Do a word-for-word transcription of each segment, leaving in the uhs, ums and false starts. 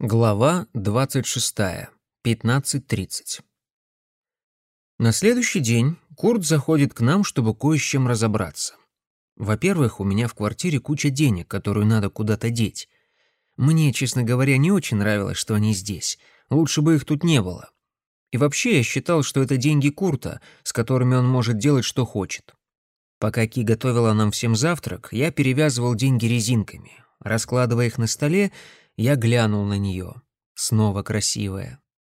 Глава двадцать шестая. пятнадцать тридцать. На следующий день Курт заходит к нам, чтобы кое с чем разобраться. Во-первых, у меня в квартире куча денег, которую надо куда-то деть. Мне, честно говоря, не очень нравилось, что они здесь. Лучше бы их тут не было. И вообще я считал, что это деньги Курта, с которыми он может делать, что хочет. Пока Ки готовила нам всем завтрак, я перевязывал деньги резинками. Раскладывая их на столе, я глянул на нее. Снова красивая.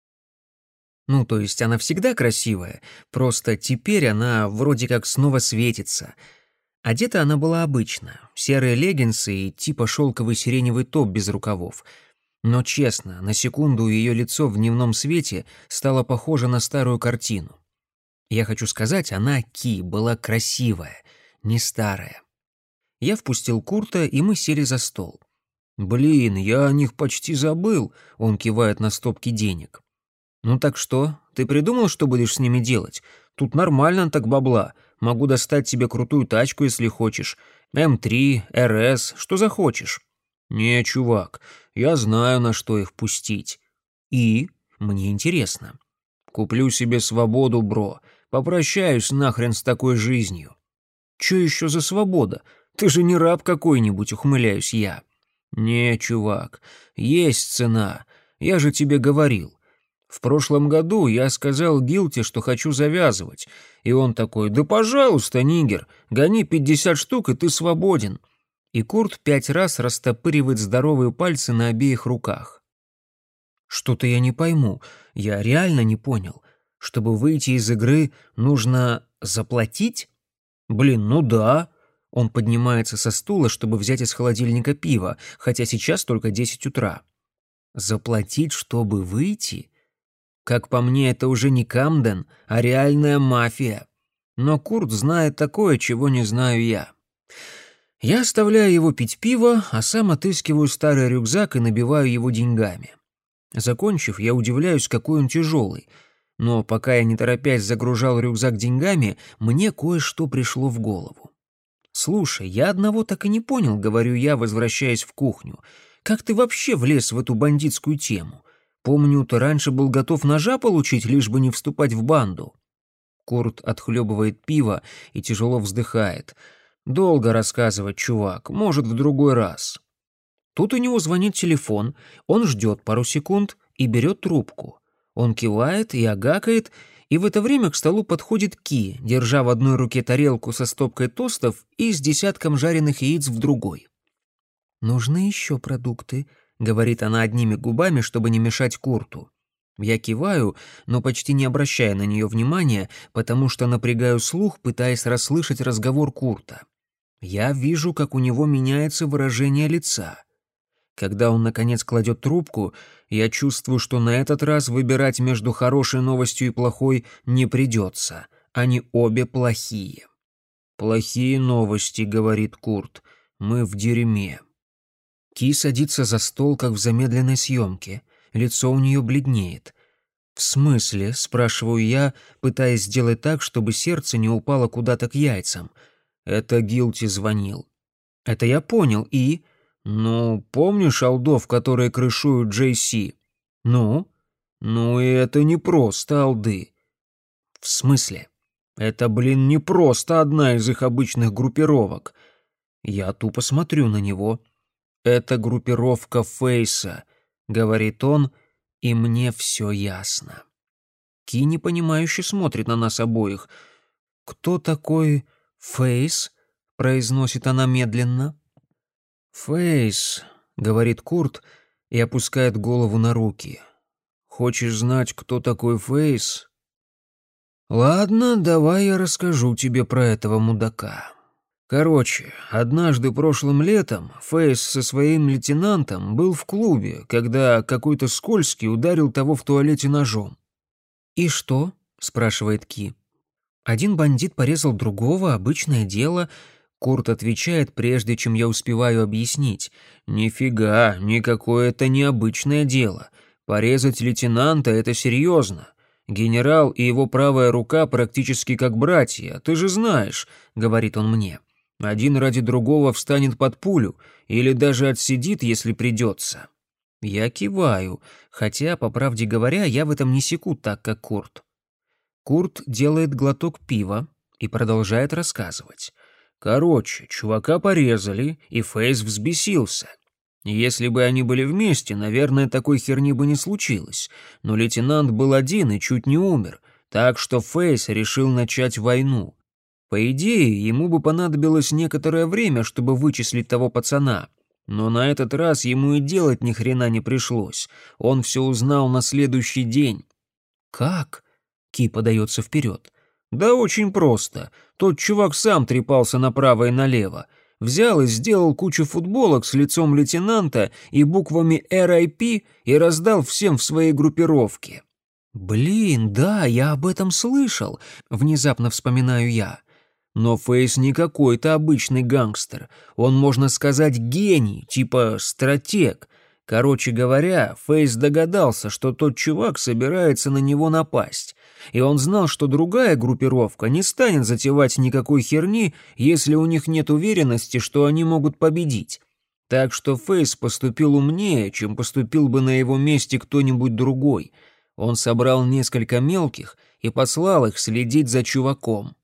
Ну, то есть она всегда красивая, просто теперь она вроде как снова светится. Одета она была обычно, серые леггинсы и типа шелковый сиреневый топ без рукавов. Но честно, на секунду ее лицо в дневном свете стало похоже на старую картину. Я хочу сказать, она, Ки, была красивая, не старая. Я впустил Курта, и мы сели за стол. «Блин, я о них почти забыл», — он кивает на стопки денег. «Ну так что, ты придумал, что будешь с ними делать? Тут нормально так бабла. Могу достать тебе крутую тачку, если хочешь. эм три, эр эс, что захочешь». «Не, чувак, я знаю, на что их пустить». «И? Мне интересно». «Куплю себе свободу, бро. Попрощаюсь нахрен с такой жизнью». «Чё еще за свобода? Ты же не раб какой-нибудь», — ухмыляюсь я. «Не, чувак, есть цена. Я же тебе говорил. В прошлом году я сказал Гилти, что хочу завязывать. И он такой: да пожалуйста, нигер, гони пятьдесят штук, и ты свободен». И Курт пять раз растопыривает здоровые пальцы на обеих руках. Что-то я не пойму, я реально не понял. Чтобы выйти из игры, нужно заплатить? Блин, ну да. Он поднимается со стула, чтобы взять из холодильника пиво, хотя сейчас только десять утра. Заплатить, чтобы выйти? Как по мне, это уже не Камден, а реальная мафия. Но Курт знает такое, чего не знаю я. Я оставляю его пить пиво, а сам отыскиваю старый рюкзак и набиваю его деньгами. Закончив, я удивляюсь, какой он тяжелый. Но пока я не торопясь загружал рюкзак деньгами, мне кое-что пришло в голову. «Слушай, я одного так и не понял», — говорю я, возвращаясь в кухню. «Как ты вообще влез в эту бандитскую тему? Помню, ты раньше был готов ножа получить, лишь бы не вступать в банду». Курт отхлебывает пиво и тяжело вздыхает. «Долго рассказывать, чувак, может, в другой раз». Тут у него звонит телефон, он ждет пару секунд и берет трубку. Он кивает и агакает, и в это время к столу подходит Ки, держа в одной руке тарелку со стопкой тостов и с десятком жареных яиц в другой. «Нужны еще продукты», — говорит она одними губами, чтобы не мешать Курту. Я киваю, но почти не обращая на нее внимания, потому что напрягаю слух, пытаясь расслышать разговор Курта. Я вижу, как у него меняется выражение лица. Когда он, наконец, кладет трубку, я чувствую, что на этот раз выбирать между хорошей новостью и плохой не придется. Они обе плохие. «Плохие новости», — говорит Курт. «Мы в дерьме». Ки садится за стол, как в замедленной съемке. Лицо у нее бледнеет. «В смысле?» — спрашиваю я, пытаясь сделать так, чтобы сердце не упало куда-то к яйцам. «Это Гилти звонил». «Это я понял, и...» «Ну, помнишь алдов, которые крышуют Джей Си?» «Ну?» «Ну и это не просто алды». «В смысле?» «Это, блин, не просто одна из их обычных группировок». Я тупо смотрю на него. «Это группировка Фейса», — говорит он, и мне все ясно. Ки непонимающе смотрит на нас обоих. «Кто такой Фейс?» — произносит она медленно. «Фейс», — говорит Курт и опускает голову на руки. «Хочешь знать, кто такой Фейс?» «Ладно, давай я расскажу тебе про этого мудака. Короче, однажды прошлым летом Фейс со своим лейтенантом был в клубе, когда какой-то скользкий ударил того в туалете ножом». «И что?» — спрашивает Ки. «Один бандит порезал другого, обычное дело». Курт отвечает, прежде чем я успеваю объяснить. «Нифига, никакое это необычное дело. Порезать лейтенанта — это серьезно. Генерал и его правая рука практически как братья, ты же знаешь», — говорит он мне. «Один ради другого встанет под пулю или даже отсидит, если придется». Я киваю, хотя, по правде говоря, я в этом не секу так, как Курт. Курт делает глоток пива и продолжает рассказывать. Короче, чувака порезали, и Фейс взбесился. Если бы они были вместе, наверное, такой херни бы не случилось. Но лейтенант был один и чуть не умер, так что Фейс решил начать войну. По идее, ему бы понадобилось некоторое время, чтобы вычислить того пацана. Но на этот раз ему и делать ни хрена не пришлось. Он все узнал на следующий день. «Как?» — Ки подается вперед. «Да очень просто. Тот чувак сам трепался направо и налево. Взял и сделал кучу футболок с лицом лейтенанта и буквами эр ай пи и раздал всем в своей группировке». «Блин, да, я об этом слышал», — внезапно вспоминаю я. Но Фейс не какой-то обычный гангстер. Он, можно сказать, гений, типа стратег. Короче говоря, Фейс догадался, что тот чувак собирается на него напасть. И он знал, что другая группировка не станет затевать никакой херни, если у них нет уверенности, что они могут победить. Так что Фейс поступил умнее, чем поступил бы на его месте кто-нибудь другой. Он собрал несколько мелких и послал их следить за чуваком.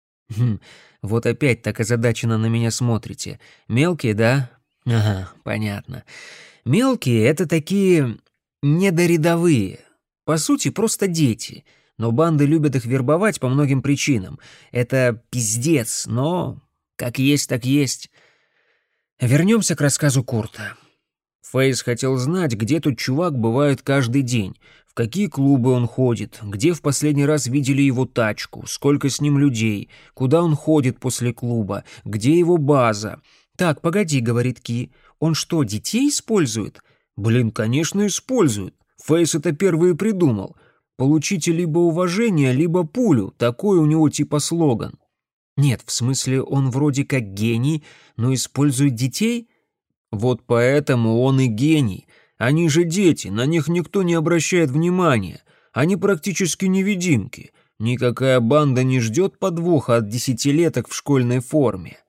Хм, вот опять так озадаченно на меня смотрите. Мелкие, да? Ага, понятно. Мелкие — это такие недорядовые. По сути, просто дети. Но банды любят их вербовать по многим причинам. Это пиздец, но как есть, так есть. Вернемся к рассказу Курта. Фейс хотел знать, где тот чувак бывает каждый день, в какие клубы он ходит, где в последний раз видели его тачку, сколько с ним людей, куда он ходит после клуба, где его база. «Так, погоди», — говорит Ки, — «он что, детей использует?» «Блин, конечно, использует. Фейс это первый и придумал. Получите либо уважение, либо пулю, такой у него типа слоган». «Нет, в смысле, он вроде как гений, но использует детей?» «Вот поэтому он и гений. Они же дети, на них никто не обращает внимания. Они практически невидимки. Никакая банда не ждет подвоха от десятилеток в школьной форме».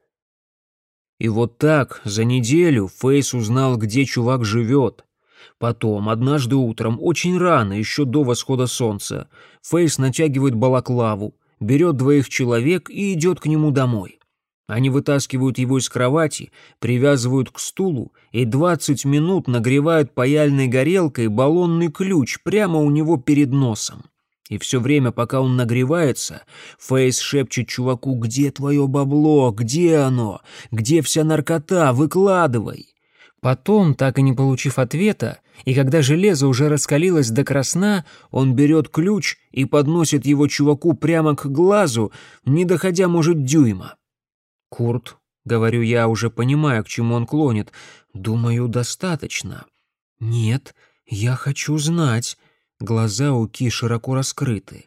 И вот так за неделю Фейс узнал, где чувак живет. Потом, однажды утром, очень рано, еще до восхода солнца, Фейс натягивает балаклаву, берет двоих человек и идет к нему домой. Они вытаскивают его из кровати, привязывают к стулу и двадцать минут нагревают паяльной горелкой баллонный ключ прямо у него перед носом. И все время, пока он нагревается, Фейс шепчет чуваку: «Где твое бабло? Где оно? Где вся наркота? Выкладывай!» Потом, так и не получив ответа, и когда железо уже раскалилось до красна, он берет ключ и подносит его чуваку прямо к глазу, не доходя, может, дюйма. «Курт», — говорю я, уже понимая, к чему он клонит, — «думаю, достаточно». «Нет, я хочу знать». Глаза у Ки широко раскрыты.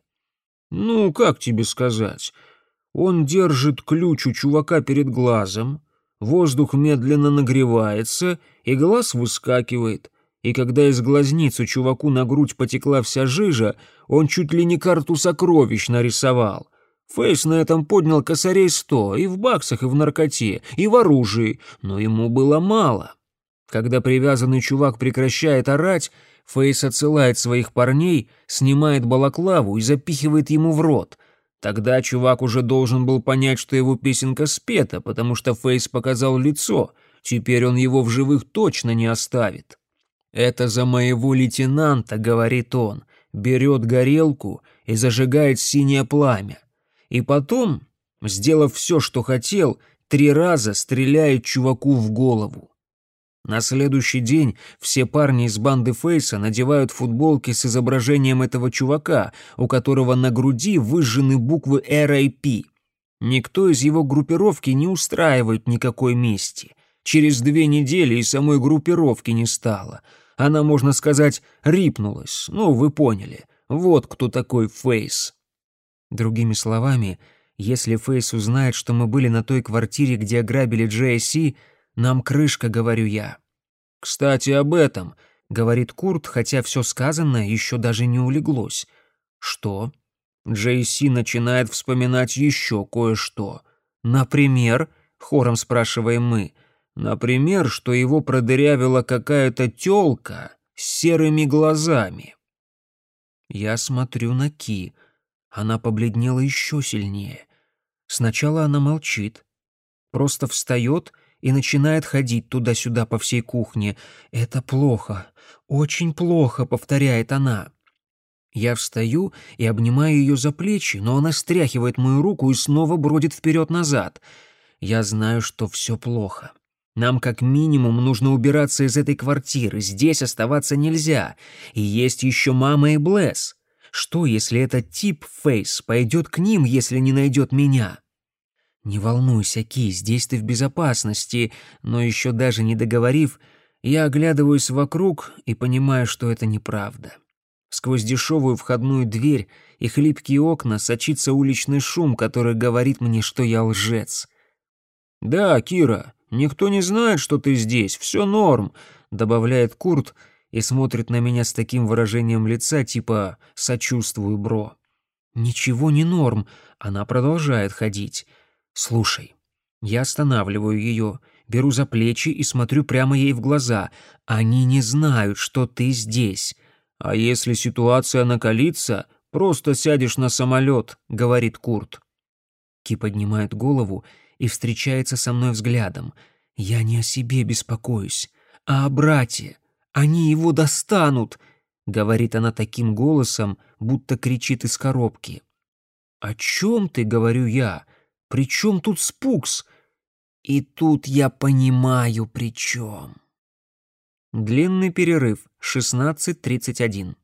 «Ну, как тебе сказать? Он держит ключ у чувака перед глазом, воздух медленно нагревается, и глаз выскакивает. И когда из глазницы чуваку на грудь потекла вся жижа, он чуть ли не карту сокровищ нарисовал. Фейс на этом поднял косарей сто, и в баксах, и в наркоте, и в оружии, но ему было мало. Когда привязанный чувак прекращает орать, Фейс отсылает своих парней, снимает балаклаву и запихивает ему в рот. Тогда чувак уже должен был понять, что его песенка спета, потому что Фейс показал лицо. Теперь он его в живых точно не оставит. «Это за моего лейтенанта», — говорит он, берет горелку и зажигает синее пламя. И потом, сделав все, что хотел, три раза стреляет чуваку в голову. На следующий день все парни из банды Фейса надевают футболки с изображением этого чувака, у которого на груди выжжены буквы эр ай пи. Никто из его группировки не устраивает никакой мести. Через две недели и самой группировки не стало. Она, можно сказать, рипнулась. Ну, вы поняли. Вот кто такой Фейс. Другими словами, если Фейс узнает, что мы были на той квартире, где ограбили джей си, нам крышка, говорю я. «Кстати, об этом», — говорит Курт, хотя все сказанное еще даже не улеглось. «Что?» джей си начинает вспоминать еще кое-что. «Например?» — хором спрашиваем мы. «Например, что его продырявила какая-то тёлка, с серыми глазами. Я смотрю на Ки. Она побледнела еще сильнее. Сначала она молчит, просто встает и начинает ходить туда-сюда по всей кухне. «Это плохо, очень плохо», — повторяет она. Я встаю и обнимаю ее за плечи, но она стряхивает мою руку и снова бродит вперед-назад. Я знаю, что все плохо. Нам как минимум нужно убираться из этой квартиры, здесь оставаться нельзя. И есть еще мама и Блесс. Что, если этот тип Фейс пойдет к ним, если не найдет меня? «Не волнуйся, Ки, здесь ты в безопасности», но еще даже не договорив, я оглядываюсь вокруг и понимаю, что это неправда. Сквозь дешевую входную дверь и хлипкие окна сочится уличный шум, который говорит мне, что я лжец. «Да, Кира, никто не знает, что ты здесь, все норм», — добавляет Курт и смотрит на меня с таким выражением лица, типа «сочувствую, бро». «Ничего не норм», — она продолжает ходить. «Слушай». Я останавливаю ее, беру за плечи и смотрю прямо ей в глаза. «Они не знают, что ты здесь». «А если ситуация накалится, просто сядешь на самолет», — говорит Курт. Ки поднимает голову и встречается со мной взглядом. «Я не о себе беспокоюсь, а о брате. Они его достанут», — говорит она таким голосом, будто кричит из коробки. «О чем ты?» — говорю я. «При чем тут Спукс?» И тут я понимаю, при чем. Длинный перерыв, шестнадцать тридцать один.